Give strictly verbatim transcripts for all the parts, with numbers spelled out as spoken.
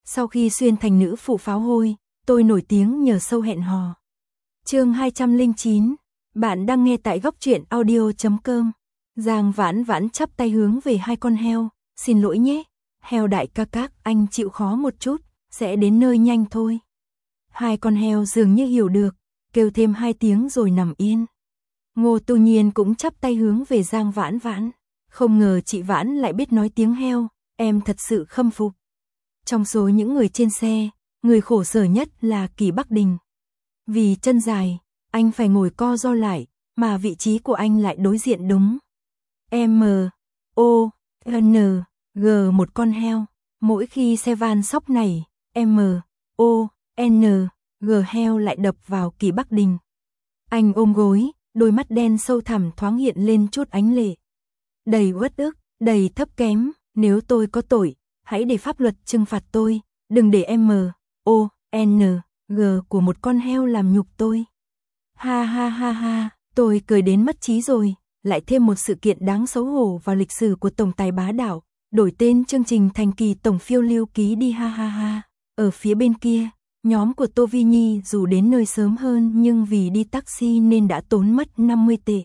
Sau khi xuyên thành nữ phụ pháo hôi, tôi nổi tiếng nhờ show hẹn hò. Chương hai trăm lẻ chín, bạn đang nghe tại góc truyện audio chấm com. Giang Vãn Vãn chắp tay hướng về hai con heo, xin lỗi nhé, heo đại ca các, anh chịu khó một chút, sẽ đến nơi nhanh thôi. Hai con heo dường như hiểu được, kêu thêm hai tiếng rồi nằm yên. Ngô Tu Nhiên cũng chắp tay hướng về Giang Vãn Vãn, không ngờ chị Vãn lại biết nói tiếng heo, em thật sự khâm phục. Trong số những người trên xe, người khổ sở nhất là Kỳ Bắc Đình. Vì chân dài, anh phải ngồi co ro lại, mà vị trí của anh lại đối diện đúng. M, O, N, G một con heo. Mỗi khi xe van sóc này, M, O, N, G heo lại đập vào Kỳ Bắc Đình. Anh ôm gối, đôi mắt đen sâu thẳm thoáng hiện lên chút ánh lệ. Đầy uất ức, đầy thấp kém, nếu tôi có tội, hãy để pháp luật trừng phạt tôi, đừng để M, O, N, G của một con heo làm nhục tôi. Ha ha ha ha, tôi cười đến mất trí rồi, lại thêm một sự kiện đáng xấu hổ vào lịch sử của tổng tài bá đạo, đổi tên chương trình thành Kỳ tổng phiêu lưu ký đi ha ha ha. Ở phía bên kia, nhóm của Tô Vi Nhi dù đến nơi sớm hơn nhưng vì đi taxi nên đã tốn mất năm mươi tệ.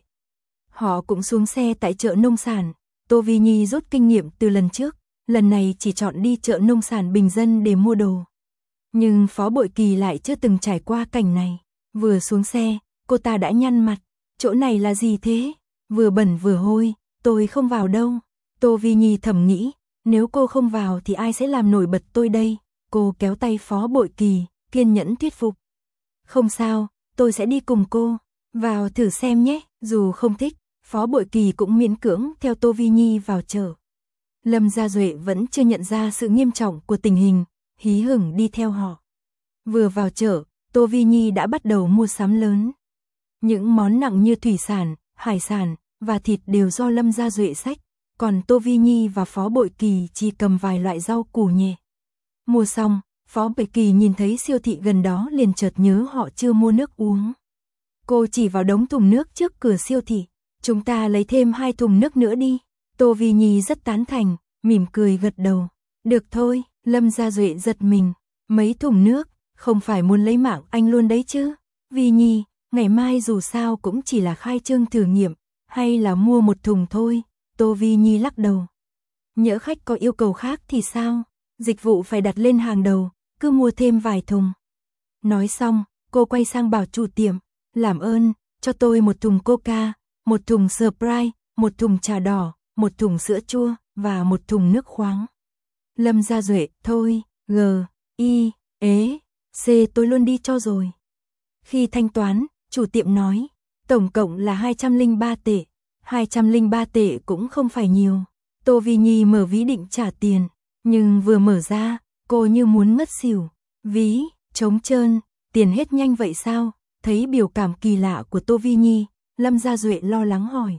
Họ cũng xuống xe tại chợ nông sản, Tô Vi Nhi rút kinh nghiệm từ lần trước, lần này chỉ chọn đi chợ nông sản bình dân để mua đồ. Nhưng Phó Bội Kỳ lại chưa từng trải qua cảnh này, vừa xuống xe, cô ta đã nhăn mặt, chỗ này là gì thế? Vừa bẩn vừa hôi, tôi không vào đâu. Tô Vi Nhi thầm nghĩ, nếu cô không vào thì ai sẽ làm nổi bật tôi đây? Cô kéo tay Phó Bội Kỳ, kiên nhẫn thuyết phục. Không sao, tôi sẽ đi cùng cô, vào thử xem nhé. Dù không thích, Phó Bội Kỳ cũng miễn cưỡng theo Tô Vi Nhi vào chợ. Lâm Gia Duệ vẫn chưa nhận ra sự nghiêm trọng của tình hình, hí hửng đi theo họ. Vừa vào chợ, Tô Vi Nhi đã bắt đầu mua sắm lớn. Những món nặng như thủy sản, hải sản và thịt đều do Lâm Gia Duệ xách, còn Tô Vi Nhi và Phó Bội Kỳ chỉ cầm vài loại rau củ nhẹ. Mua xong, Phó Bội Kỳ nhìn thấy siêu thị gần đó liền chợt nhớ họ chưa mua nước uống. Cô chỉ vào đống thùng nước trước cửa siêu thị, chúng ta lấy thêm hai thùng nước nữa đi. Tô Vi Nhi rất tán thành, mỉm cười gật đầu. Được thôi, Lâm Gia Duệ giật mình, mấy thùng nước, không phải muốn lấy mạng anh luôn đấy chứ. Vi Nhi, ngày mai dù sao cũng chỉ là khai trương thử nghiệm, hay là mua một thùng thôi. Tô Vi Nhi lắc đầu. Nhỡ khách có yêu cầu khác thì sao? Dịch vụ phải đặt lên hàng đầu, cứ mua thêm vài thùng. Nói xong, cô quay sang bảo chủ tiệm, làm ơn, cho tôi một thùng Coca, một thùng Sprite, một thùng trà đỏ, một thùng sữa chua, và một thùng nước khoáng. Lâm Gia Duệ, thôi, G, I, ế, C tôi luôn đi cho rồi. Khi thanh toán, chủ tiệm nói, tổng cộng là hai trăm lẻ ba tệ, hai trăm lẻ ba tệ cũng không phải nhiều. Tô Vi Nhi mở ví định trả tiền, nhưng vừa mở ra, cô như muốn ngất xỉu. Ví, trống trơn, tiền hết nhanh vậy sao? Thấy biểu cảm kỳ lạ của Tô Vi Nhi, Lâm Gia Duệ lo lắng hỏi.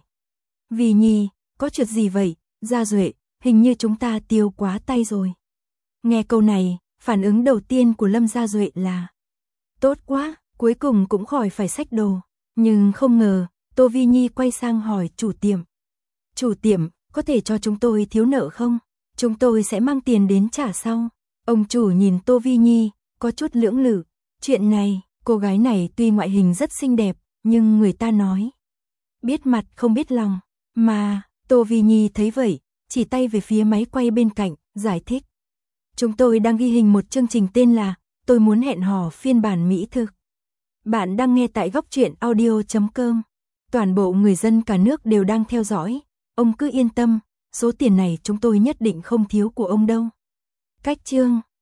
Vi Nhi, có chuyện gì vậy? Gia Duệ, hình như chúng ta tiêu quá tay rồi. Nghe câu này, phản ứng đầu tiên của Lâm Gia Duệ là tốt quá, cuối cùng cũng khỏi phải xách đồ. Nhưng không ngờ, Tô Vi Nhi quay sang hỏi chủ tiệm. Chủ tiệm, có thể cho chúng tôi thiếu nợ không? Chúng tôi sẽ mang tiền đến trả sau. Ông chủ nhìn Tô Vi Nhi, có chút lưỡng lự. Chuyện này, cô gái này tuy ngoại hình rất xinh đẹp, nhưng người ta nói biết mặt không biết lòng. Mà, Tô Vi Nhi thấy vậy, chỉ tay về phía máy quay bên cạnh, giải thích. Chúng tôi đang ghi hình một chương trình tên là Tôi muốn hẹn hò phiên bản mỹ thực. Bạn đang nghe tại góc truyện audio chấm com. Toàn bộ người dân cả nước đều đang theo dõi. Ông cứ yên tâm, số tiền này chúng tôi nhất định không thiếu của ông đâu. Cách chương